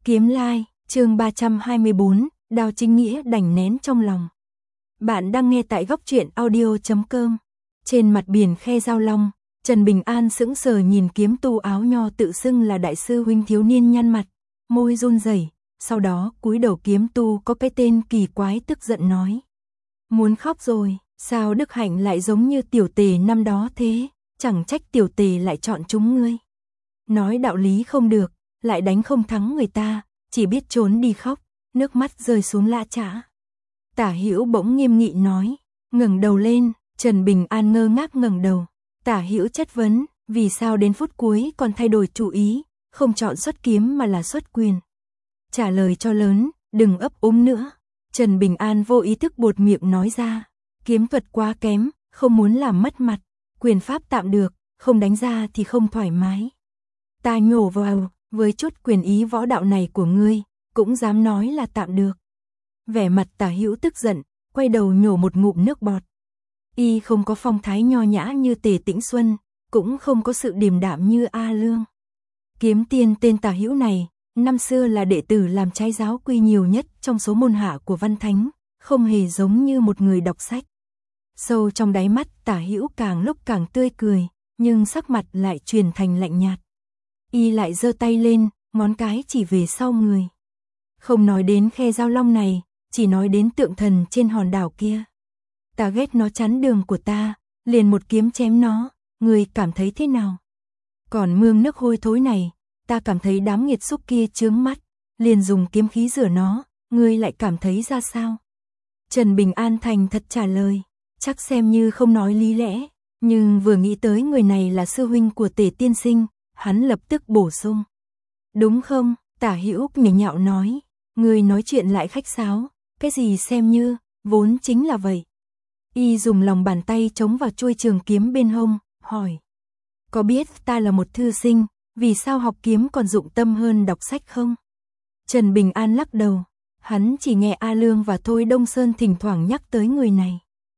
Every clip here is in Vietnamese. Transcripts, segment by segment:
Kiếm Lai, chương 324, Đào Chính Nghĩa đành nén trong lòng. Bạn đang nghe tại góc truyện audio.com. Trên mặt biển Khe Giao Long, Trần Bình An sững sờ nhìn kiếm tu áo nho tự xưng là đại sư huynh thiếu niên nhăn mặt, môi run rẩy, sau đó cúi đầu. Kiếm tu có cái tên kỳ quái tức giận nói: "Muốn khóc rồi, sao Đức Hạnh lại giống như tiểu tề năm đó thế, chẳng trách tiểu tề lại chọn chúng ngươi. Nói đạo lý không được, lại đánh không thắng người ta, chỉ biết trốn đi khóc." Nước mắt rơi xuống lã chã. Tả Hữu bỗng nghiêm nghị nói, ngẩng đầu lên. Trần Bình An ngơ ngác ngẩng đầu. Tả Hữu chất vấn, vì sao đến phút cuối còn thay đổi chủ ý, không chọn xuất kiếm mà là xuất quyền. Trả lời cho lớn, đừng ấp úng nữa. Trần Bình An vô ý thức buột miệng nói ra, kiếm thuật quá kém, không muốn làm mất mặt, quyền pháp tạm được, không đánh ra thì không thoải mái. Ta nhổ vào, với chút quyền ý võ đạo này của ngươi, cũng dám nói là tạm được. Vẻ mặt Tả Hữu tức giận, quay đầu nhổ một ngụm nước bọt. Y không có phong thái nho nhã như Tề Tĩnh Xuân, cũng không có sự điềm đạm như A Lương. Kiếm tiên tên Tả Hữu này, năm xưa là đệ tử làm trái giáo quy nhiều nhất trong số môn hạ của Văn Thánh, không hề giống như một người đọc sách. Sâu trong đáy mắt Tả Hữu càng lúc càng tươi cười, nhưng sắc mặt lại chuyển thành lạnh nhạt. Y lại giơ tay lên, ngón cái chỉ về sau người. Không nói đến Khe Giao Long này, chỉ nói đến tượng thần trên hòn đảo kia. Ta ghét nó chắn đường của ta, liền một kiếm chém nó, ngươi cảm thấy thế nào? Còn mương nước hôi thối này, ta cảm thấy đám nghiệt xúc kia chướng mắt, liền dùng kiếm khí rửa nó, ngươi lại cảm thấy ra sao? Trần Bình An thành thật trả lời, chắc xem như không nói lý lẽ, nhưng vừa nghĩ tới người này là sư huynh của Tề tiên sinh, hắn lập tức bổ sung. Đúng không? Tả Hữu nhếch nhạo nói, ngươi nói chuyện lại khách sáo, cái gì xem như, vốn chính là vậy. Y dùng lòng bàn tay chống vào chuôi trường kiếm bên hông, hỏi, có biết ta là một thư sinh, vì sao học kiếm còn dụng tâm hơn đọc sách không? Trần Bình An lắc đầu, hắn chỉ nghe A Lương và Thôi Đông Sơn thỉnh thoảng nhắc tới người này.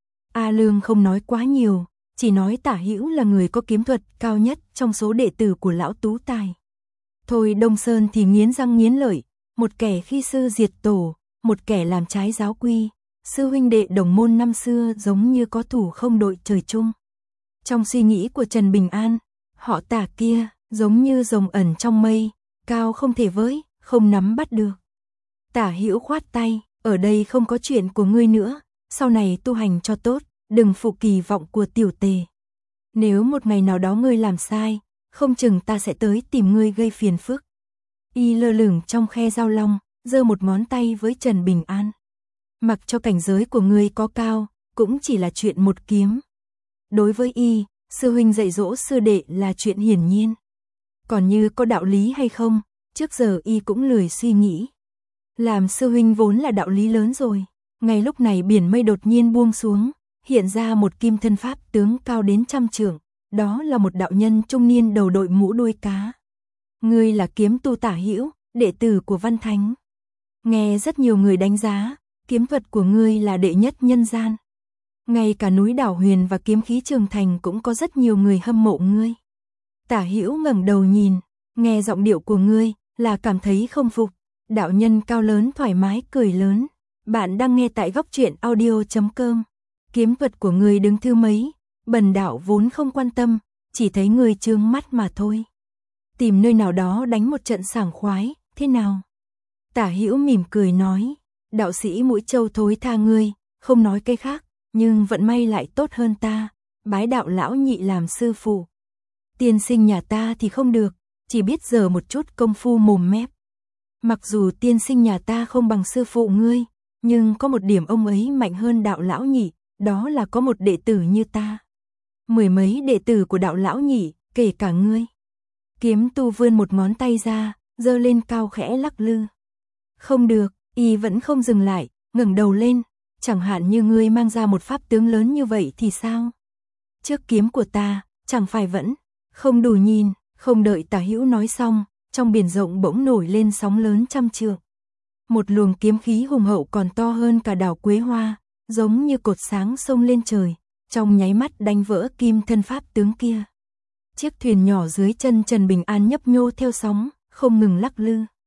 A Lương không nói quá nhiều, chỉ nói Tả Hữu là người có kiếm thuật cao nhất trong số đệ tử của lão Tú Tài. Thôi Đông Sơn thì nghiến răng nghiến lợi, một kẻ khi sư diệt tổ, một kẻ làm trái giáo quy, sư huynh đệ đồng môn năm xưa giống như có thủ không đội trời chung. Trong suy nghĩ của Trần Bình An, họ Tả kia giống như rồng ẩn trong mây, cao không thể với, không nắm bắt được. Tả Hữu khoát tay, ở đây không có chuyện của ngươi nữa, sau này tu hành cho tốt, đừng phụ kỳ vọng của tiểu Tề. Nếu một ngày nào đó ngươi làm sai, không chừng ta sẽ tới tìm ngươi gây phiền phức. Y lơ lửng trong Khe Giao Long, giơ một ngón tay với Trần Bình An. Mặc cho cảnh giới của ngươi có cao, cũng chỉ là chuyện một kiếm. Đối với Y, sư huynh dạy dỗ sư đệ là chuyện hiển nhiên. Còn như có đạo lý hay không, trước giờ Y cũng lười suy nghĩ. Làm sư huynh vốn là đạo lý lớn rồi. Ngay lúc này biển mây đột nhiên buông xuống, hiện ra một kim thân pháp tướng cao đến 100 trượng. Đó là một đạo nhân trung niên đầu đội mũ đuôi cá. Ngươi là kiếm tu Tả Hữu, đệ tử của Văn Thánh. Nghe rất nhiều người đánh giá, kiếm thuật của ngươi là đệ nhất nhân gian. Ngay cả núi Đảo Huyền và kiếm khí Trường Thành cũng có rất nhiều người hâm mộ ngươi. Tả Hữu ngẩng đầu nhìn, nghe giọng điệu của ngươi là cảm thấy không phục. Đạo nhân cao lớn thoải mái cười lớn. Bạn đang nghe tại góc truyện audio.com. Kiếm thuật của ngươi đứng thứ mấy, bần đạo vốn không quan tâm, chỉ thấy ngươi chướng mắt mà thôi. Tìm nơi nào đó đánh một trận sảng khoái, thế nào? Tả Hữu mỉm cười nói, đạo sĩ Mũi Châu thối tha ngươi, không nói cái khác, nhưng vận may lại tốt hơn ta, bái đạo lão nhị làm sư phụ. Tiên sinh nhà ta thì không được, chỉ biết giờ một chút công phu mồm mép. Mặc dù tiên sinh nhà ta không bằng sư phụ ngươi, nhưng có một điểm ông ấy mạnh hơn đạo lão nhị, đó là có một đệ tử như ta. 10 mấy đệ tử của đạo lão nhị, kể cả ngươi. Kiếm tu vươn một ngón tay ra, giơ lên cao khẽ lắc lư. Không được, Y vẫn không dừng lại, ngẩng đầu lên, chẳng hạn như ngươi mang ra một pháp tướng lớn như vậy thì sao? Trước kiếm của ta, chẳng phải vẫn không đủ nhìn. Không đợi Tả Hữu nói xong, trong biển rộng bỗng nổi lên sóng lớn 100 trượng. Một luồng kiếm khí hùng hậu còn to hơn cả đảo Quế Hoa, giống như cột sáng xông lên trời, trong nháy mắt đánh vỡ kim thân pháp tướng kia. Chiếc thuyền nhỏ dưới chân Trần Bình An nhấp nhô theo sóng, không ngừng lắc lư.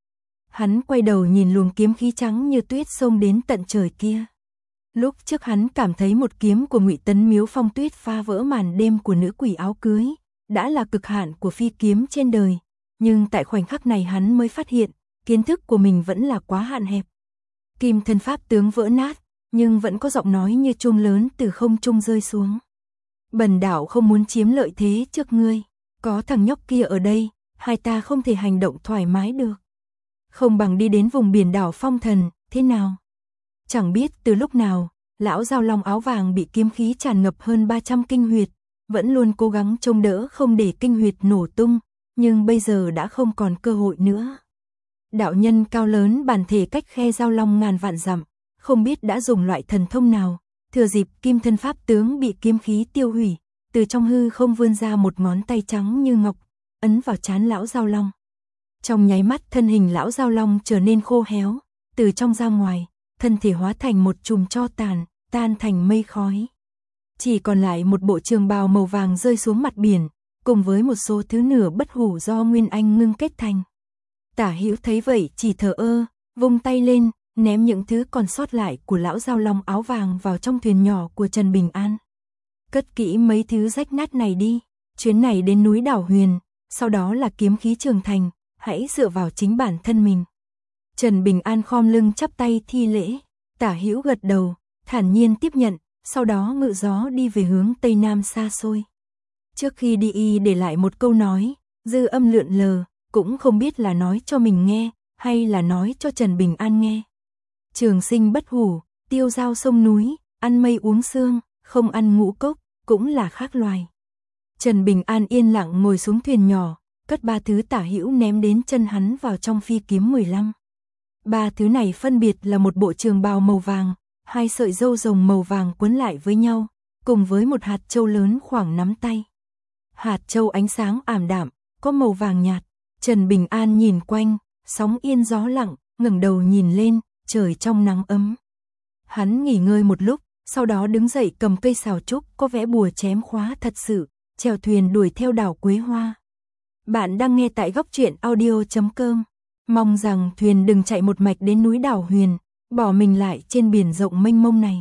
Hắn quay đầu nhìn luồng kiếm khí trắng như tuyết xông đến tận trời kia. Lúc trước hắn cảm thấy một kiếm của Ngụy Tấn Miếu Phong Tuyết phá vỡ màn đêm của nữ quỷ áo cưới, đã là cực hạn của phi kiếm trên đời, nhưng tại khoảnh khắc này hắn mới phát hiện, kiến thức của mình vẫn là quá hạn hẹp. Kim thân pháp tướng vỡ nát, nhưng vẫn có giọng nói như chuông lớn từ không trung rơi xuống. Bần đạo không muốn chiếm lợi thế trước ngươi, có thằng nhóc kia ở đây, hai ta không thể hành động thoải mái được. Không bằng đi đến vùng biển đảo Phong Thần, thế nào? Chẳng biết từ lúc nào, lão Giao Long áo vàng bị kiếm khí tràn ngập hơn 300 kinh huyệt, vẫn luôn cố gắng trông đỡ không để kinh huyệt nổ tung, nhưng bây giờ đã không còn cơ hội nữa. Đạo nhân cao lớn bản thể cách khe Giao Long ngàn vạn dặm, không biết đã dùng loại thần thông nào, thừa dịp kim thân pháp tướng bị kiếm khí tiêu hủy, từ trong hư không vươn ra một ngón tay trắng như ngọc, ấn vào trán lão Giao Long. Trong nháy mắt thân hình lão Giao Long trở nên khô héo, từ trong ra ngoài, thân thể hóa thành một chùm tro tàn, tan thành mây khói. Chỉ còn lại một bộ trường bào màu vàng rơi xuống mặt biển, cùng với một số thứ nửa bất hủ do Nguyên Anh ngưng kết thành. Tả Hữu thấy vậy chỉ thờ ơ, vung tay lên, ném những thứ còn sót lại của lão Giao Long áo vàng vào trong thuyền nhỏ của Trần Bình An. Cất kỹ mấy thứ rách nát này đi, chuyến này đến núi Đảo Huyền, sau đó là kiếm khí trường thành, hãy dựa vào chính bản thân mình. Trần Bình An khom lưng chắp tay thi lễ, Tả Hữu gật đầu, thản nhiên tiếp nhận, sau đó ngự gió đi về hướng tây nam xa xôi. Trước khi đi y để lại một câu nói, dư âm lượn lờ, cũng không biết là nói cho mình nghe, hay là nói cho Trần Bình An nghe. Trường sinh bất hủ, tiêu dao sông núi, ăn mây uống sương, không ăn ngũ cốc, cũng là khác loài. Trần Bình An yên lặng ngồi xuống thuyền nhỏ, cất ba thứ Tả Hữu ném đến chân hắn vào trong phi kiếm 15. Ba thứ này phân biệt là một bộ trường bào màu vàng, hai sợi râu rồng màu vàng quấn lại với nhau, cùng với một hạt châu lớn khoảng nắm tay. Hạt châu ánh sáng ảm đạm, có màu vàng nhạt. Trần Bình An nhìn quanh, sóng yên gió lặng, ngẩng đầu nhìn lên, trời trong nắng ấm. Hắn nghỉ ngơi một lúc, sau đó đứng dậy cầm cây sào trúc có vẽ bùa chém khóa thật sự, chèo thuyền đuổi theo đảo Quế Hoa. Bạn đang nghe tại goctruyện.audio.com. Mong rằng thuyền đừng chạy một mạch đến núi Đảo Huyền, bỏ mình lại trên biển rộng mênh mông này.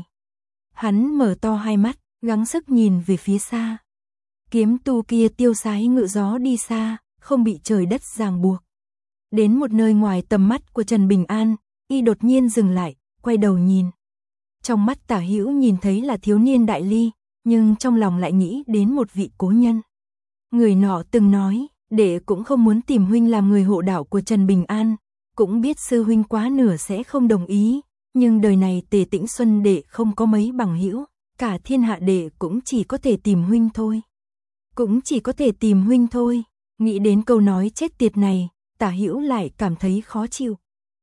Hắn mở to hai mắt, gắng sức nhìn về phía xa. Kiếm tu kia tiêu sái ngự gió đi xa, không bị trời đất ràng buộc. Đến một nơi ngoài tầm mắt của Trần Bình An, y đột nhiên dừng lại, quay đầu nhìn. Trong mắt Tả Hữu nhìn thấy là thiếu niên Đại Ly, nhưng trong lòng lại nghĩ đến một vị cố nhân. Người nọ từng nói, đệ cũng không muốn tìm huynh làm người hộ đạo của Trần Bình An, cũng biết sư huynh quá nửa sẽ không đồng ý, nhưng đời này Tề Tĩnh Xuân đệ không có mấy bằng hữu, cả thiên hạ đệ cũng chỉ có thể tìm huynh thôi. Cũng chỉ có thể tìm huynh thôi. Nghĩ đến câu nói chết tiệt này, Tả Hữu lại cảm thấy khó chịu.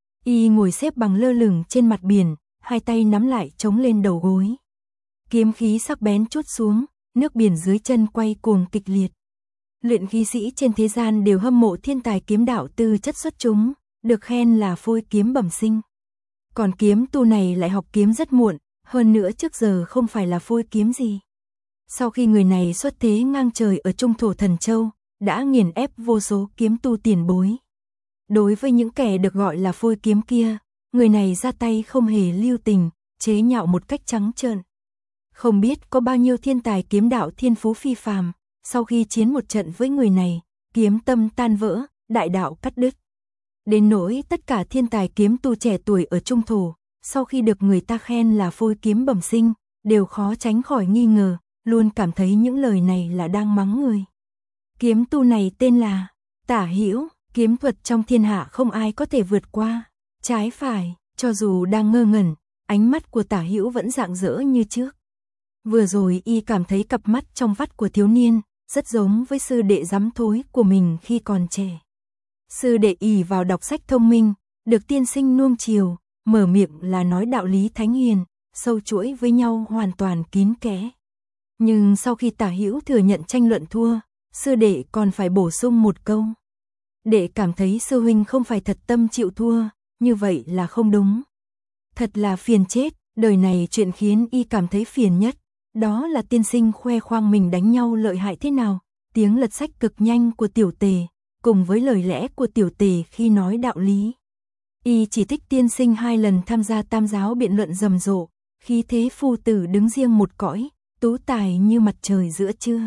Y ngồi xếp bằng lơ lửng trên mặt biển, hai tay nắm lại chống lên đầu gối. Kiếm khí sắc bén trút xuống, nước biển dưới chân quay cuồng kịch liệt. Luyện khí sĩ trên thế gian đều hâm mộ thiên tài kiếm đạo tư chất xuất chúng, được khen là phôi kiếm bẩm sinh. Còn kiếm tu này lại học kiếm rất muộn, hơn nữa trước giờ không phải là phôi kiếm gì. Sau khi người này xuất thế ngang trời ở Trung Thổ Thần Châu, đã nghiền ép vô số kiếm tu tiền bối. Đối với những kẻ được gọi là phôi kiếm kia, người này ra tay không hề lưu tình, chế nhạo một cách trắng trợn. Không biết có bao nhiêu thiên tài kiếm đạo thiên phú phi phàm, sau khi chiến một trận với người này, kiếm tâm tan vỡ, đại đạo cắt đứt. Đến nỗi tất cả thiên tài kiếm tu trẻ tuổi ở Trung Thổ, sau khi được người ta khen là phôi kiếm bẩm sinh, đều khó tránh khỏi nghi ngờ, luôn cảm thấy những lời này là đang mắng người. Kiếm tu này tên là Tả Hữu, kiếm thuật trong thiên hạ không ai có thể vượt qua. Trái phải, cho dù đang ngơ ngẩn, ánh mắt của Tả Hữu vẫn rạng rỡ như trước. Vừa rồi y cảm thấy cặp mắt trong vắt của thiếu niên, rất giống với sư đệ dám thối của mình khi còn trẻ. Sư đệ ỷ vào đọc sách thông minh, được tiên sinh nuông chiều, mở miệng là nói đạo lý thánh hiền, sâu chuỗi với nhau hoàn toàn kín kẽ. Nhưng sau khi Tả Hữu thừa nhận tranh luận thua, sư đệ còn phải bổ sung một câu. Đệ cảm thấy sư huynh không phải thật tâm chịu thua, như vậy là không đúng. Thật là phiền chết, đời này chuyện khiến y cảm thấy phiền nhất, đó là tiên sinh khoe khoang mình đánh nhau lợi hại thế nào, tiếng lật sách cực nhanh của tiểu tề, cùng với lời lẽ của tiểu tề khi nói đạo lý. Y chỉ thích tiên sinh 2 lần tham gia tam giáo biện luận rầm rộ, khí thế phu tử đứng riêng một cõi, tú tài như mặt trời giữa trưa.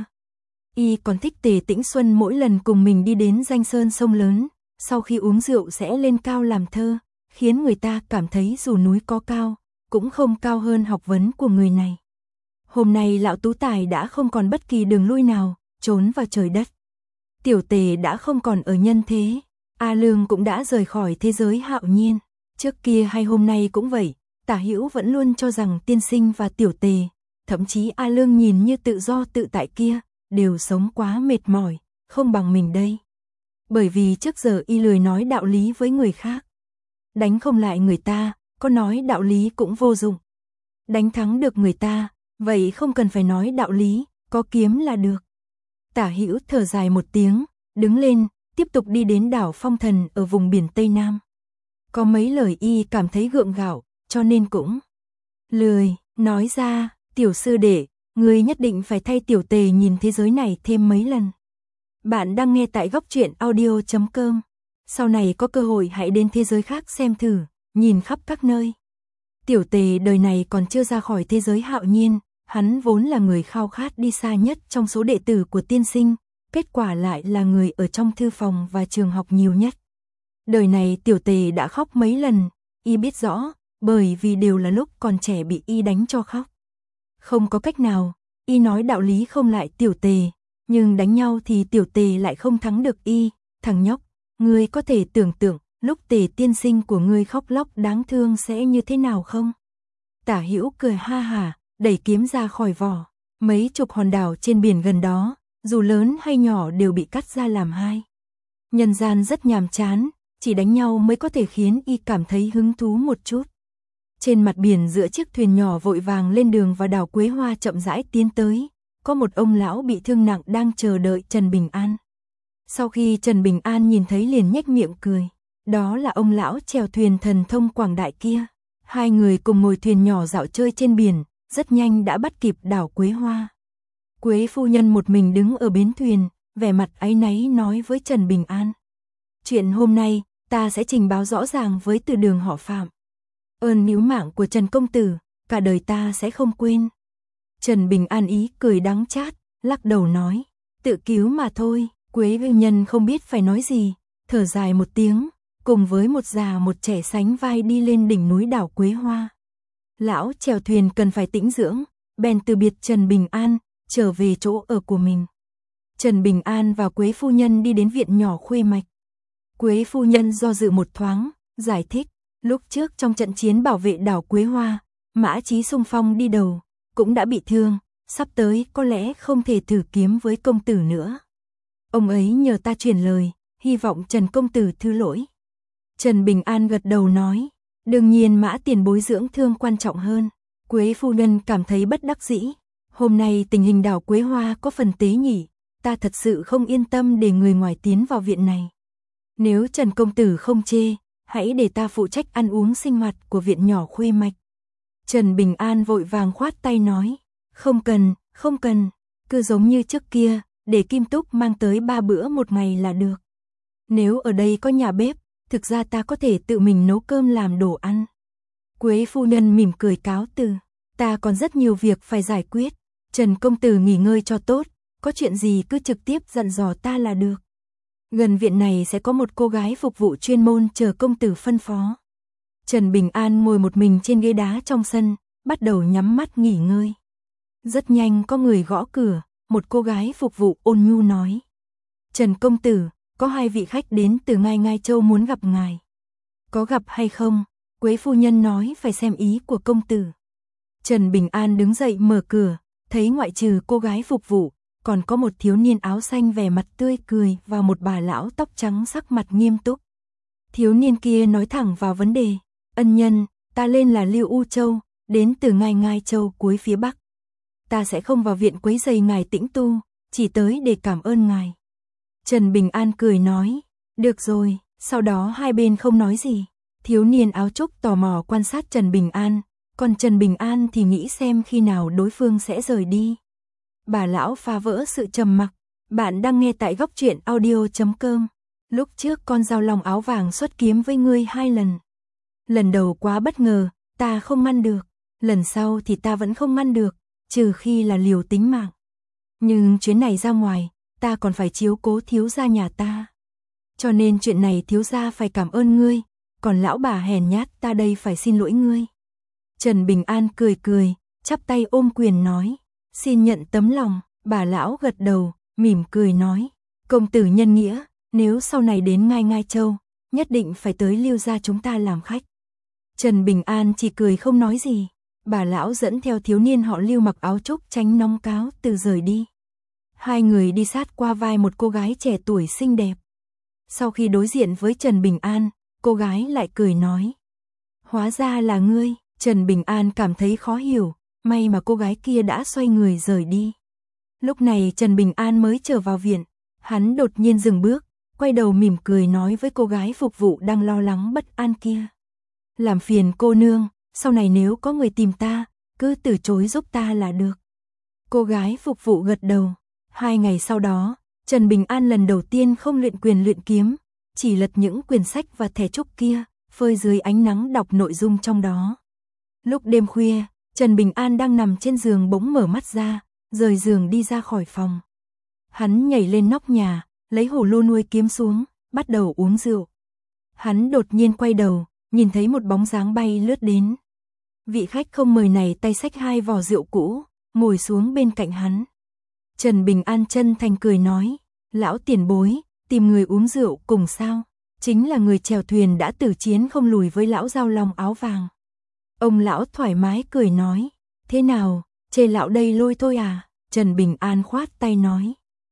Y còn thích Tề Tĩnh Xuân mỗi lần cùng mình đi đến danh sơn sông lớn, sau khi uống rượu sẽ lên cao làm thơ, khiến người ta cảm thấy dù núi có cao, cũng không cao hơn học vấn của người này. Hôm nay lão tú tài đã không còn bất kỳ đường lui nào, trốn vào trời đất. Tiểu Tề đã không còn ở nhân thế, A Lương cũng đã rời khỏi thế giới hạo nhiên. Trước kia hay hôm nay cũng vậy, Tả Hữu vẫn luôn cho rằng tiên sinh và Tiểu Tề, thậm chí A Lương nhìn như tự do tự tại kia, đều sống quá mệt mỏi, không bằng mình đây. Bởi vì trước giờ y lười nói đạo lý với người khác. Đánh không lại người ta, có nói đạo lý cũng vô dụng. Đánh thắng được người ta, vậy không cần phải nói đạo lý, có kiếm là được. Tả Hữu thở dài một tiếng, đứng lên, tiếp tục đi đến đảo Phong Thần ở vùng biển Tây Nam. Có mấy lời y cảm thấy gượng gạo, cho nên cũng lười nói ra. Tiểu sư đệ, ngươi nhất định phải thay Tiểu Tề nhìn thế giới này thêm mấy lần. Bạn đang nghe tại góc truyện audio.com. Sau này có cơ hội hãy đến thế giới khác xem thử, nhìn khắp các nơi. Tiểu Tề đời này còn chưa ra khỏi thế giới hạo nhiên, hắn vốn là người khao khát đi xa nhất trong số đệ tử của tiên sinh, kết quả lại là người ở trong thư phòng và trường học nhiều nhất. Đời này Tiểu Tề đã khóc mấy lần, y biết rõ, bởi vì đều là lúc còn trẻ bị y đánh cho khóc. Không có cách nào, y nói đạo lý không lại Tiểu Tề, nhưng đánh nhau thì Tiểu Tề lại không thắng được y. Thằng nhóc, ngươi có thể tưởng tượng lúc Tề tiên sinh của ngươi khóc lóc đáng thương sẽ như thế nào không? Tả Hữu cười ha hả, đẩy kiếm ra khỏi vỏ. Mấy chục hòn đảo trên biển gần đó, dù lớn hay nhỏ đều bị cắt ra làm hai. Nhân gian rất nhàm chán, chỉ đánh nhau mới có thể khiến y cảm thấy hứng thú một chút. Trên mặt biển giữa chiếc thuyền nhỏ vội vàng lên đường vào đảo Quế Hoa chậm rãi tiến tới, có một ông lão bị thương nặng đang chờ đợi Trần Bình An. Sau khi Trần Bình An nhìn thấy liền nhếch miệng cười, đó là ông lão chèo thuyền thần thông quảng đại kia. Hai người cùng ngồi thuyền nhỏ dạo chơi trên biển, rất nhanh đã bắt kịp đảo Quế Hoa. Quế phu nhân một mình đứng ở bến thuyền, vẻ mặt áy náy nói với Trần Bình An. Chuyện hôm nay, ta sẽ trình báo rõ ràng với từ đường họ Phạm. Ơn níu mạng của Trần công tử, cả đời ta sẽ không quên. Trần Bình An ý cười đắng chát, lắc đầu nói, tự cứu mà thôi. Quế phu nhân không biết phải nói gì, thở dài một tiếng, cùng với một già một trẻ sánh vai đi lên đỉnh núi đảo Quế Hoa. Lão chèo thuyền cần phải tĩnh dưỡng, bèn từ biệt Trần Bình An, trở về chỗ ở của mình. Trần Bình An và Quế phu nhân đi đến viện nhỏ Khuê Mạch. Quế phu nhân do dự một thoáng, giải thích, lúc trước trong trận chiến bảo vệ đảo Quế Hoa, Mã Chí xung phong đi đầu, cũng đã bị thương, sắp tới có lẽ không thể thử kiếm với công tử nữa. Ông ấy nhờ ta truyền lời, hy vọng Trần công tử thứ lỗi. Trần Bình An gật đầu nói, đương nhiên Mã tiền bối dưỡng thương quan trọng hơn. Quế phu nhân cảm thấy bất đắc dĩ, hôm nay tình hình đảo Quế Hoa có phần tế nhỉ, ta thật sự không yên tâm để người ngoài tiến vào viện này. Nếu Trần công tử không chê, hãy để ta phụ trách ăn uống sinh hoạt của viện nhỏ Khuê Mạch. Trần Bình An vội vàng khoát tay nói, không cần, cứ giống như trước kia, để Kim Túc mang tới 3 bữa một ngày là được. Nếu ở đây có nhà bếp, thực ra ta có thể tự mình nấu cơm làm đồ ăn. Quế phu nhân mỉm cười cáo từ, ta còn rất nhiều việc phải giải quyết, Trần công tử nghỉ ngơi cho tốt, có chuyện gì cứ trực tiếp dặn dò ta là được. Gần viện này sẽ có một cô gái phục vụ chuyên môn chờ công tử phân phó. Trần Bình An ngồi một mình trên ghế đá trong sân, bắt đầu nhắm mắt nghỉ ngơi. Rất nhanh có người gõ cửa, một cô gái phục vụ ôn nhu nói. Trần công tử, có 2 vị khách đến từ Ngai Ngai Châu muốn gặp ngài. Có gặp hay không? Quế phu nhân nói phải xem ý của công tử. Trần Bình An đứng dậy mở cửa, thấy ngoại trừ cô gái phục vụ, còn có một thiếu niên áo xanh vẻ mặt tươi cười và một bà lão tóc trắng sắc mặt nghiêm túc. Thiếu niên kia nói thẳng vào vấn đề, ân nhân, ta lên là Lưu U Châu, đến từ Ngai Ngai Châu cuối phía Bắc. Ta sẽ không vào viện quấy rầy ngài tĩnh tu, chỉ tới để cảm ơn ngài. Trần Bình An cười nói, được rồi, sau đó hai bên không nói gì. Thiếu niên áo trúc tò mò quan sát Trần Bình An, còn Trần Bình An thì nghĩ xem khi nào đối phương sẽ rời đi. Bà lão phá vỡ sự trầm mặc, bạn đang nghe tại góc truyện audio.com. Lúc trước con dao lòng áo vàng xuất kiếm với ngươi 2 lần. Lần đầu quá bất ngờ, ta không ngăn được, lần sau thì ta vẫn không ngăn được, trừ khi là liều tính mạng. Nhưng chuyến này ra ngoài, ta còn phải chiếu cố thiếu gia nhà ta. Cho nên chuyện này thiếu gia phải cảm ơn ngươi, còn lão bà hèn nhát ta đây phải xin lỗi ngươi. Trần Bình An cười cười, chắp tay ôm quyền nói, xin nhận tấm lòng. Bà lão gật đầu, mỉm cười nói, công tử nhân nghĩa, nếu sau này đến Ngai Châu, nhất định phải tới Lưu gia chúng ta làm khách. Trần Bình An chỉ cười không nói gì. Bà lão dẫn theo thiếu niên họ Lưu mặc áo trúc tránh nóng cáo từ rời đi. Hai người đi sát qua vai một cô gái trẻ tuổi xinh đẹp. Sau khi đối diện với Trần Bình An, cô gái lại cười nói, hóa ra là ngươi. Trần Bình An cảm thấy khó hiểu, may mà cô gái kia đã xoay người rời đi. Lúc này Trần Bình An mới trở vào viện, hắn đột nhiên dừng bước, quay đầu mỉm cười nói với cô gái phục vụ đang lo lắng bất an kia. Làm phiền cô nương, sau này nếu có người tìm ta, cứ từ chối giúp ta là được. Cô gái phục vụ gật đầu. 2 ngày sau đó, Trần Bình An lần đầu tiên không luyện quyền luyện kiếm, chỉ lật những quyển sách và thẻ trúc kia, phơi dưới ánh nắng đọc nội dung trong đó. Lúc đêm khuya, Trần Bình An đang nằm trên giường bỗng mở mắt ra, rời giường đi ra khỏi phòng. Hắn nhảy lên nóc nhà, lấy hồ lô nuôi kiếm xuống, bắt đầu uống rượu. Hắn đột nhiên quay đầu, nhìn thấy một bóng dáng bay lướt đến. Vị khách không mời này tay xách 2 vò rượu cũ, ngồi xuống bên cạnh hắn. Trần Bình An chân thành cười nói, lão tiền bối, tìm người uống rượu cùng sao? Chính là người chèo thuyền đã tử chiến không lùi với lão Giao Long áo vàng. Ông lão thoải mái cười nói, thế nào, chê lão đây lôi thôi à? Trần Bình An khoát tay nói,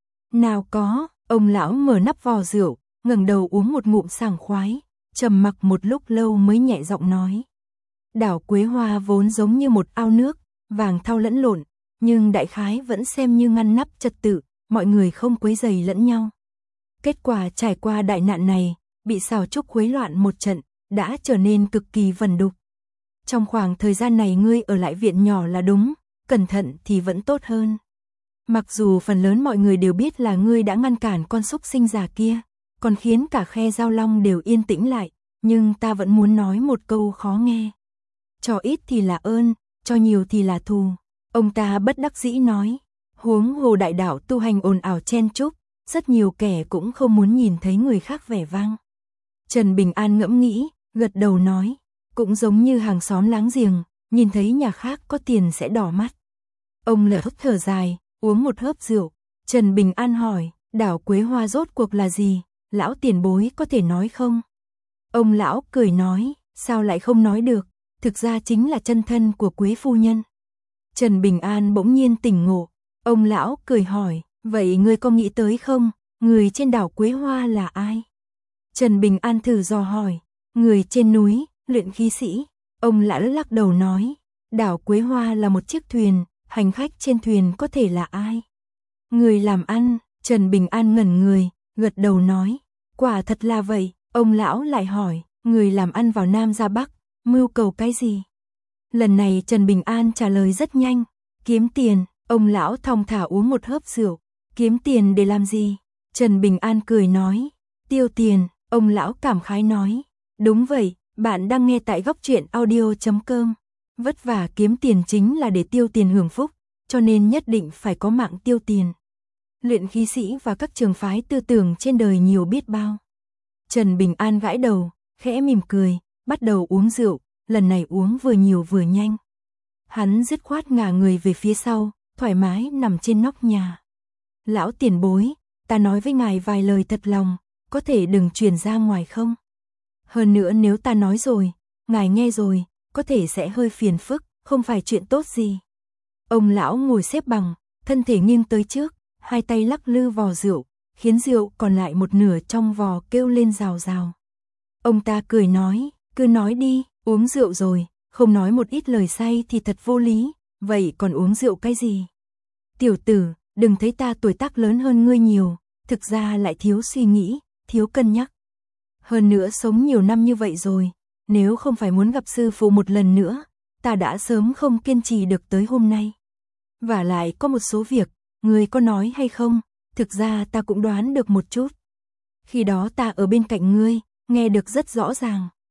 nào có. Ông lão mở nắp vò rượu, ngẩng đầu uống một ngụm sảng khoái, trầm mặc một lúc lâu mới nhẹ giọng nói, đảo Quế Hoa vốn giống như một ao nước, vàng thau lẫn lộn, nhưng đại khái vẫn xem như ngăn nắp trật tự, mọi người không quấy rầy lẫn nhau. Kết quả trải qua đại nạn này, bị xào trúc khuấy loạn một trận, đã trở nên cực kỳ vẩn đục. Trong khoảng thời gian này ngươi ở lại viện nhỏ là đúng, cẩn thận thì vẫn tốt hơn. Mặc dù phần lớn mọi người đều biết là ngươi đã ngăn cản con súc sinh già kia, còn khiến cả khe Giao Long đều yên tĩnh lại, nhưng ta vẫn muốn nói một câu khó nghe. Cho ít thì là ơn, cho nhiều thì là thù. Ông ta bất đắc dĩ nói, huống hồ đại đạo tu hành ồn ào chen chúc, rất nhiều kẻ cũng không muốn nhìn thấy người khác vẻ vang. Trần Bình An ngẫm nghĩ, gật đầu nói, cũng giống như hàng xóm láng giềng, nhìn thấy nhà khác có tiền sẽ đỏ mắt. Ông lờ thốc thở dài, uống một hớp rượu. Trần Bình An hỏi, đảo Quế Hoa rốt cuộc là gì, lão tiền bối có thể nói không? Ông lão cười nói, sao lại không nói được, thực ra chính là chân thân của Quế phu nhân. Trần Bình An bỗng nhiên tỉnh ngộ, ông lão cười hỏi, vậy ngươi có nghĩ tới không, người trên đảo Quế Hoa là ai? Trần Bình An thử dò hỏi, người trên núi, luyện khí sĩ. Ông lão lắc đầu nói, đảo Quế Hoa là một chiếc thuyền, hành khách trên thuyền có thể là ai? Người làm ăn. Trần Bình An ngẩn người, gật đầu nói, quả thật là vậy. Ông lão lại hỏi, người làm ăn vào Nam ra Bắc, mưu cầu cái gì? Lần này Trần Bình An trả lời rất nhanh, kiếm tiền. Ông lão thong thả uống một hớp rượu, kiếm tiền để làm gì? Trần Bình An cười nói, tiêu tiền. Ông lão cảm khái nói, đúng vậy, bạn đang nghe tại góc truyện audio.com. Vất vả kiếm tiền chính là để tiêu tiền hưởng phúc, cho nên nhất định phải có mạng tiêu tiền. Luyện khí sĩ và các trường phái tư tưởng trên đời nhiều biết bao. Trần Bình An gãi đầu, khẽ mỉm cười, bắt đầu uống rượu, lần này uống vừa nhiều vừa nhanh. Hắn dứt khoát ngả người về phía sau, thoải mái nằm trên nóc nhà. Lão tiền bối, ta nói với ngài vài lời thật lòng, có thể đừng truyền ra ngoài không? Hơn nữa nếu ta nói rồi, ngài nghe rồi, có thể sẽ hơi phiền phức, không phải chuyện tốt gì. Ông lão ngồi xếp bằng, thân thể nghiêng tới trước, hai tay lắc lư vò rượu, khiến rượu còn lại một nửa trong vò kêu lên rào rào. Ông ta cười nói, cứ nói đi, uống rượu rồi, không nói một ít lời say thì thật vô lý, vậy còn uống rượu cái gì? Tiểu tử, đừng thấy ta tuổi tác lớn hơn ngươi nhiều, thực ra lại thiếu suy nghĩ, thiếu cân nhắc. Hơn nữa sống nhiều năm như vậy rồi, nếu không phải muốn gặp sư phụ một lần nữa, ta đã sớm không kiên trì được tới hôm nay. Vả lại có một số việc, ngươi có nói hay không, thực ra ta cũng đoán được một chút. Khi đó ta ở bên cạnh ngươi, nghe được rất rõ ràng.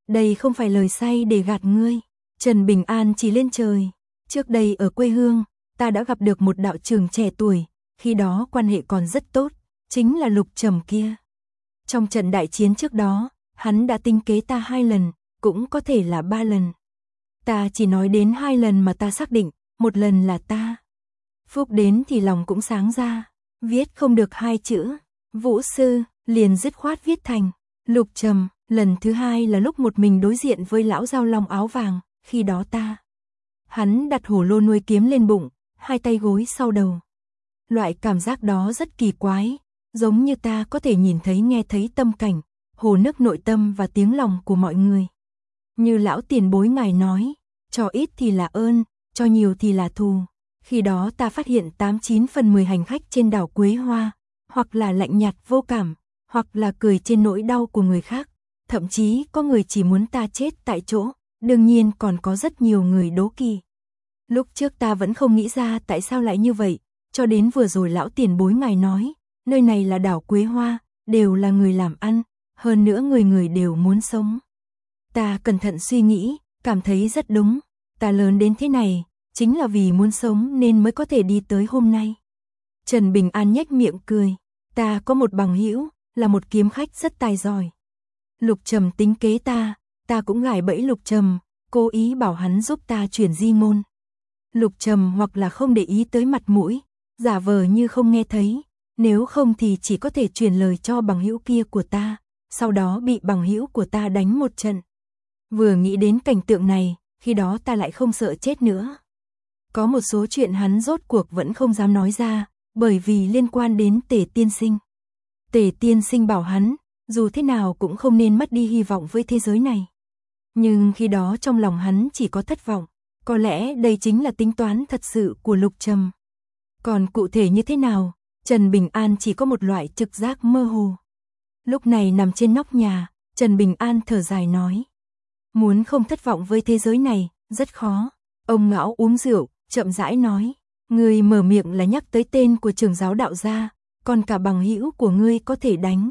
đây không phải lời say để gạt ngươi. Trần Bình An chỉ lên trời. Trước đây ở quê hương, ta đã gặp được một đạo trưởng trẻ tuổi, khi đó quan hệ còn rất tốt, chính là Lục Trầm kia. Trong trận đại chiến trước đó, hắn đã tính kế ta 2 lần, cũng có thể là 3 lần. Ta chỉ nói đến 2 lần mà ta xác định, một lần là ta. Phúc đến thì lòng cũng sáng ra, viết không được 2 chữ, Vũ sư, liền dứt khoát viết thành Lục Trầm. Lần thứ 2 là lúc một mình đối diện với lão Giao Long áo vàng, khi đó ta. Hắn đặt hổ lô nuôi kiếm lên bụng, 2 tay gối sau đầu. Loại cảm giác đó rất kỳ quái, giống như ta có thể nhìn thấy nghe thấy tâm cảnh, hồ nước nội tâm và tiếng lòng của mọi người. Như lão tiền bối ngài nói, cho ít thì là ơn, cho nhiều thì là thù. Khi đó ta phát hiện 89 phần 10 hành khách trên đảo Quế Hoa, hoặc là lạnh nhạt vô cảm, hoặc là cười trên nỗi đau của người khác. Thậm chí có người chỉ muốn ta chết tại chỗ, đương nhiên còn có rất nhiều người đố kỵ. Lúc trước ta vẫn không nghĩ ra tại sao lại như vậy, cho đến vừa rồi lão tiền bối ngài nói, nơi này là đảo Quế Hoa, đều là người làm ăn, hơn nữa người người đều muốn sống. Ta cẩn thận suy nghĩ, cảm thấy rất đúng, ta lớn đến thế này, chính là vì muốn sống nên mới có thể đi tới hôm nay. Trần Bình An nhếch miệng cười, ta có một bằng hữu, là một kiếm khách rất tài giỏi. Lục Trầm tính kế ta cũng gài bẫy Lục Trầm, cố ý bảo hắn giúp ta chuyển di ngôn. Lục Trầm hoặc là không để ý tới mặt mũi, giả vờ như không nghe thấy, nếu không thì chỉ có thể truyền lời cho bằng hữu kia của ta, sau đó bị bằng hữu của ta đánh một trận. Vừa nghĩ đến cảnh tượng này, khi đó ta lại không sợ chết nữa. Có một số chuyện hắn rốt cuộc vẫn không dám nói ra, bởi vì liên quan đến Tề tiên sinh. Tề tiên sinh bảo hắn, dù thế nào cũng không nên mất đi hy vọng với thế giới này. Nhưng khi đó trong lòng hắn chỉ có thất vọng, có lẽ đây chính là tính toán thật sự của Lục Trầm. Còn cụ thể như thế nào, Trần Bình An chỉ có một loại trực giác mơ hồ. Lúc này nằm trên nóc nhà, Trần Bình An thở dài nói. Muốn không thất vọng với thế giới này, rất khó. Ông Ngão uống rượu, chậm rãi nói. Ngươi mở miệng là nhắc tới tên của trưởng giáo đạo gia, còn cả bằng hữu của ngươi có thể đánh.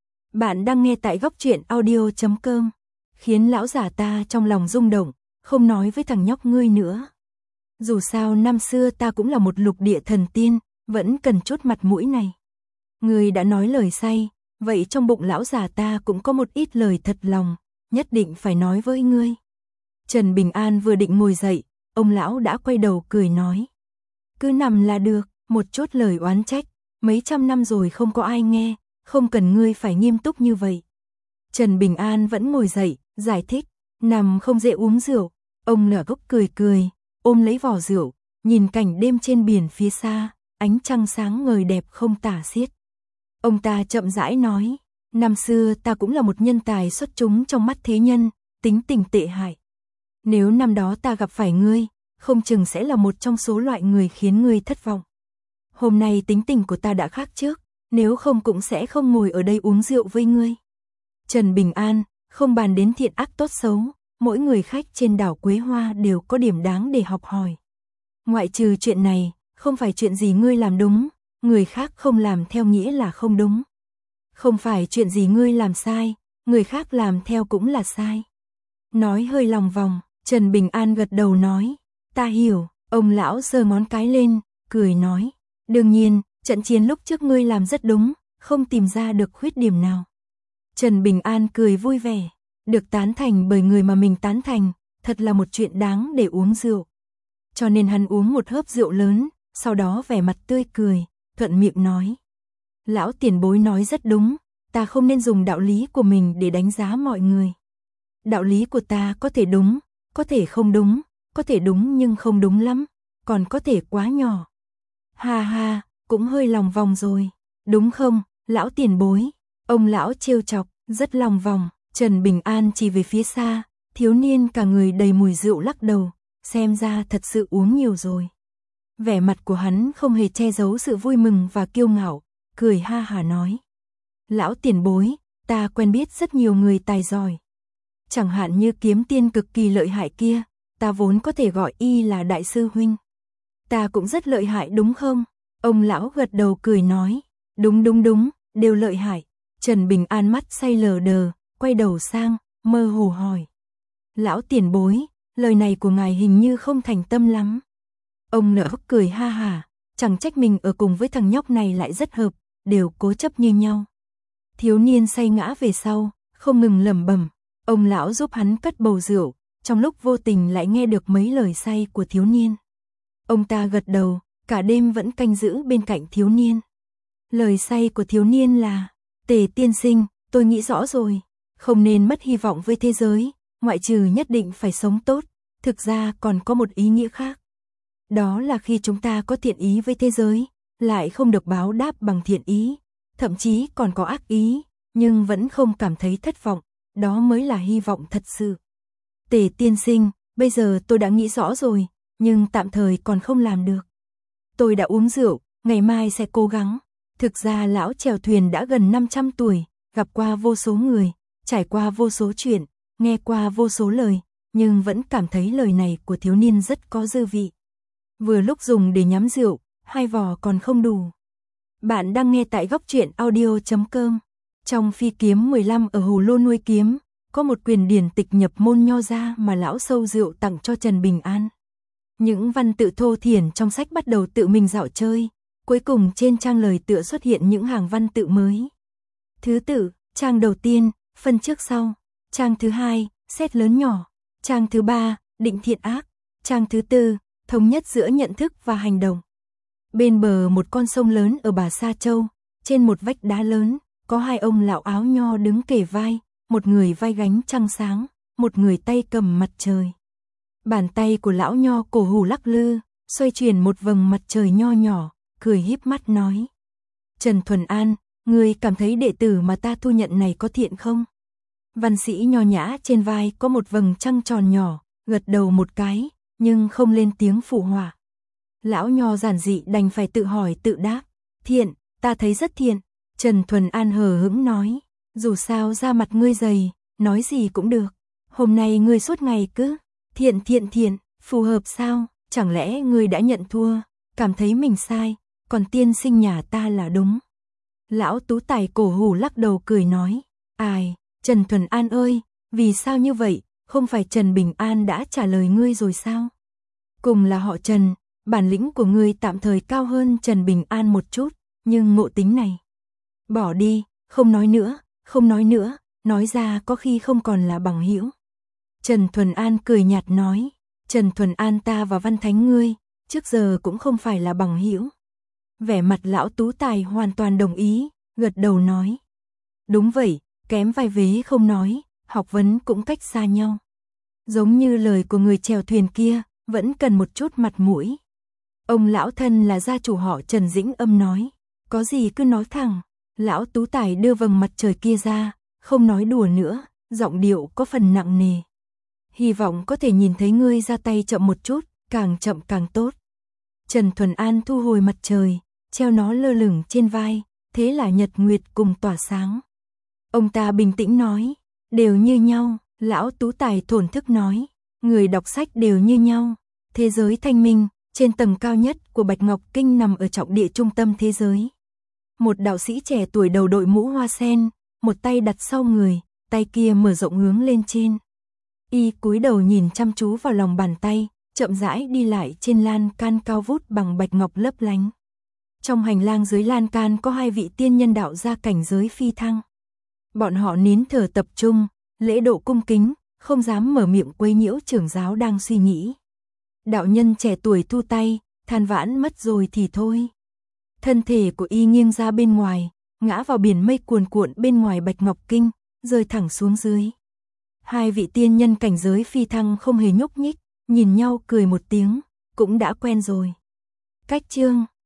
Bạn đang nghe tại góc truyện audio.com, khiến lão giả ta trong lòng rung động, không nói với thằng nhóc ngươi nữa. Dù sao năm xưa ta cũng là một lục địa thần tiên, vẫn cần chút mặt mũi này. Ngươi đã nói lời say, vậy trong bụng lão già ta cũng có một ít lời thật lòng, nhất định phải nói với ngươi. Trần Bình An vừa định ngồi dậy, ông lão đã quay đầu cười nói. Cứ nằm là được, một chút lời oán trách, mấy trăm năm rồi không có ai nghe, không cần ngươi phải nghiêm túc như vậy. Trần Bình An vẫn ngồi dậy, giải thích, nằm không dễ uống rượu. Ông nở gốc cười cười, ôm lấy vỏ rượu, nhìn cảnh đêm trên biển phía xa, ánh trăng sáng ngời đẹp không tả xiết. Ông ta chậm rãi nói, năm xưa ta cũng là một nhân tài xuất chúng trong mắt thế nhân, tính tình tệ hại. Nếu năm đó ta gặp phải ngươi, không chừng sẽ là một trong số loại người khiến ngươi thất vọng. Hôm nay tính tình của ta đã khác trước, nếu không cũng sẽ không ngồi ở đây uống rượu với ngươi. Trần Bình An, không bàn đến thiện ác tốt xấu, mỗi người khách trên đảo Quế Hoa đều có điểm đáng để học hỏi. Ngoại trừ chuyện này, không phải chuyện gì ngươi làm đúng, người khác không làm theo nghĩa là không đúng. Không phải chuyện gì ngươi làm sai, người khác làm theo cũng là sai. Nói hơi lòng vòng, Trần Bình An gật đầu nói, ta hiểu. Ông lão giơ ngón cái lên, cười nói, đương nhiên, trận chiến lúc trước ngươi làm rất đúng, không tìm ra được khuyết điểm nào. Trần Bình An cười vui vẻ, được tán thành bởi người mà mình tán thành, thật là một chuyện đáng để uống rượu. Cho nên hắn uống một hớp rượu lớn, sau đó vẻ mặt tươi cười, thuận miệng nói. Lão tiền bối nói rất đúng, ta không nên dùng đạo lý của mình để đánh giá mọi người. Đạo lý của ta có thể đúng, có thể không đúng, có thể đúng nhưng không đúng lắm, còn có thể quá nhỏ. Ha ha, cũng hơi lòng vòng rồi, đúng không, lão tiền bối? Ông lão trêu chọc, rất lòng vòng. Trần Bình An chỉ về phía xa, thiếu niên cả người đầy mùi rượu lắc đầu, xem ra thật sự uống nhiều rồi. Vẻ mặt của hắn không hề che giấu sự vui mừng và kiêu ngạo, cười ha hả nói. Lão tiền bối, ta quen biết rất nhiều người tài giỏi. Chẳng hạn như kiếm tiên cực kỳ lợi hại kia, ta vốn có thể gọi y là đại sư huynh. Ta cũng rất lợi hại đúng không? Ông lão gật đầu cười nói, đúng, đều lợi hại. Trần Bình An mắt say lờ đờ, quay đầu sang, mơ hồ hỏi. Lão tiền bối, lời này của ngài hình như không thành tâm lắm. Ông nở cười ha hả, chẳng trách mình ở cùng với thằng nhóc này lại rất hợp, đều cố chấp như nhau. Thiếu niên say ngã về sau, không ngừng lẩm bẩm, ông lão giúp hắn cất bầu rượu, trong lúc vô tình lại nghe được mấy lời say của thiếu niên. Ông ta gật đầu, cả đêm vẫn canh giữ bên cạnh thiếu niên. Lời say của thiếu niên là, Tề tiên sinh, tôi nghĩ rõ rồi, không nên mất hy vọng với thế giới, ngoại trừ nhất định phải sống tốt, thực ra còn có một ý nghĩa khác. Đó là khi chúng ta có thiện ý với thế giới, lại không được báo đáp bằng thiện ý, thậm chí còn có ác ý, nhưng vẫn không cảm thấy thất vọng, đó mới là hy vọng thật sự. Tề tiên sinh, bây giờ tôi đã nghĩ rõ rồi, nhưng tạm thời còn không làm được. Tôi đã uống rượu, ngày mai sẽ cố gắng. Thực ra lão chèo thuyền đã gần 500 tuổi, gặp qua vô số người, trải qua vô số chuyện, nghe qua vô số lời, nhưng vẫn cảm thấy lời này của thiếu niên rất có dư vị. Vừa lúc dùng để nhắm rượu, 2 vò còn không đủ. Bạn đang nghe tại Góc Truyện Audio.com. Trong Phi kiếm 15 ở Hồ Lô Nuôi Kiếm, có một quyền điển tịch nhập môn nho gia mà lão sâu rượu tặng cho Trần Bình An. Những văn tự thô thiển trong sách bắt đầu tự mình dạo chơi, cuối cùng trên trang lời tựa xuất hiện những hàng văn tự mới. Thứ tự, trang đầu tiên, phân trước sau, trang thứ hai, xét lớn nhỏ, trang thứ ba, định thiện ác, trang thứ tư, thống nhất giữa nhận thức và hành động. Bên bờ một con sông lớn ở Bà Sa Châu, trên một vách đá lớn, có 2 ông lão áo nho đứng kề vai, một người vai gánh trăng sáng, một người tay cầm mặt trời. Bàn tay của lão nho cổ hủ lắc lư, xoay chuyển một vầng mặt trời nho nhỏ, cười híp mắt nói. Trần Thuần An, ngươi cảm thấy đệ tử mà ta thu nhận này có thiện không? Văn sĩ nho nhã trên vai có một vầng trăng tròn nhỏ, gật đầu một cái, nhưng không lên tiếng phụ họa. Lão nho giản dị đành phải tự hỏi tự đáp. Thiện, ta thấy rất thiện. Trần Thuần An hờ hững nói. Dù sao da mặt ngươi dày, nói gì cũng được. Hôm nay ngươi suốt ngày cứ thiện thiện thiện, phù hợp sao? Chẳng lẽ ngươi đã nhận thua, cảm thấy mình sai, còn tiên sinh nhà ta là đúng? Lão tú tài cổ hủ lắc đầu cười nói. Ai, Trần Thuần An ơi, vì sao như vậy? Không phải Trần Bình An đã trả lời ngươi rồi sao? Cùng là họ Trần, bản lĩnh của ngươi tạm thời cao hơn Trần Bình An một chút, nhưng ngộ tính này. Bỏ đi, không nói nữa, không nói nữa, nói ra có khi không còn là bằng hữu. Trần Thuần An cười nhạt nói, Trần Thuần An ta và Văn Thánh ngươi, trước giờ cũng không phải là bằng hữu. Vẻ mặt lão tú tài hoàn toàn đồng ý, gật đầu nói. Đúng vậy, kém vai vế không nói, học vấn cũng cách xa nhau. Giống như lời của người chèo thuyền kia, vẫn cần một chút mặt mũi. Ông lão thân là gia chủ họ Trần Dĩnh Âm nói, có gì cứ nói thẳng. Lão tú tài đưa vầng mặt trời kia ra, không nói đùa nữa, giọng điệu có phần nặng nề. Hy vọng có thể nhìn thấy ngươi ra tay chậm một chút, càng chậm càng tốt. Trần Thuần An thu hồi mặt trời, treo nó lơ lửng trên vai, thế là nhật nguyệt cùng tỏa sáng. Ông ta bình tĩnh nói, đều như nhau. Lão tú tài thổn thức nói, người đọc sách đều như nhau. Thế giới thanh minh, trên tầng cao nhất của Bạch Ngọc Kinh nằm ở trọng địa trung tâm thế giới. Một đạo sĩ trẻ tuổi đầu đội mũ hoa sen, một tay đặt sau người, tay kia mở rộng hướng lên trên. Y cúi đầu nhìn chăm chú vào lòng bàn tay, chậm rãi đi lại trên lan can cao vút bằng bạch ngọc lấp lánh. Trong hành lang dưới lan can có 2 vị tiên nhân đạo ra cảnh giới phi thăng. Bọn họ nín thở tập trung, lễ độ cung kính, không dám mở miệng quấy nhiễu trưởng giáo đang suy nghĩ. Đạo nhân trẻ tuổi thu tay, than vãn mất rồi thì thôi. Thân thể của y nghiêng ra bên ngoài, ngã vào biển mây cuồn cuộn bên ngoài Bạch Ngọc Kinh, rơi thẳng xuống dưới. 2 vị tiên nhân cảnh giới phi thăng không hề nhúc nhích, nhìn nhau cười một tiếng, cũng đã quen rồi. Cách chương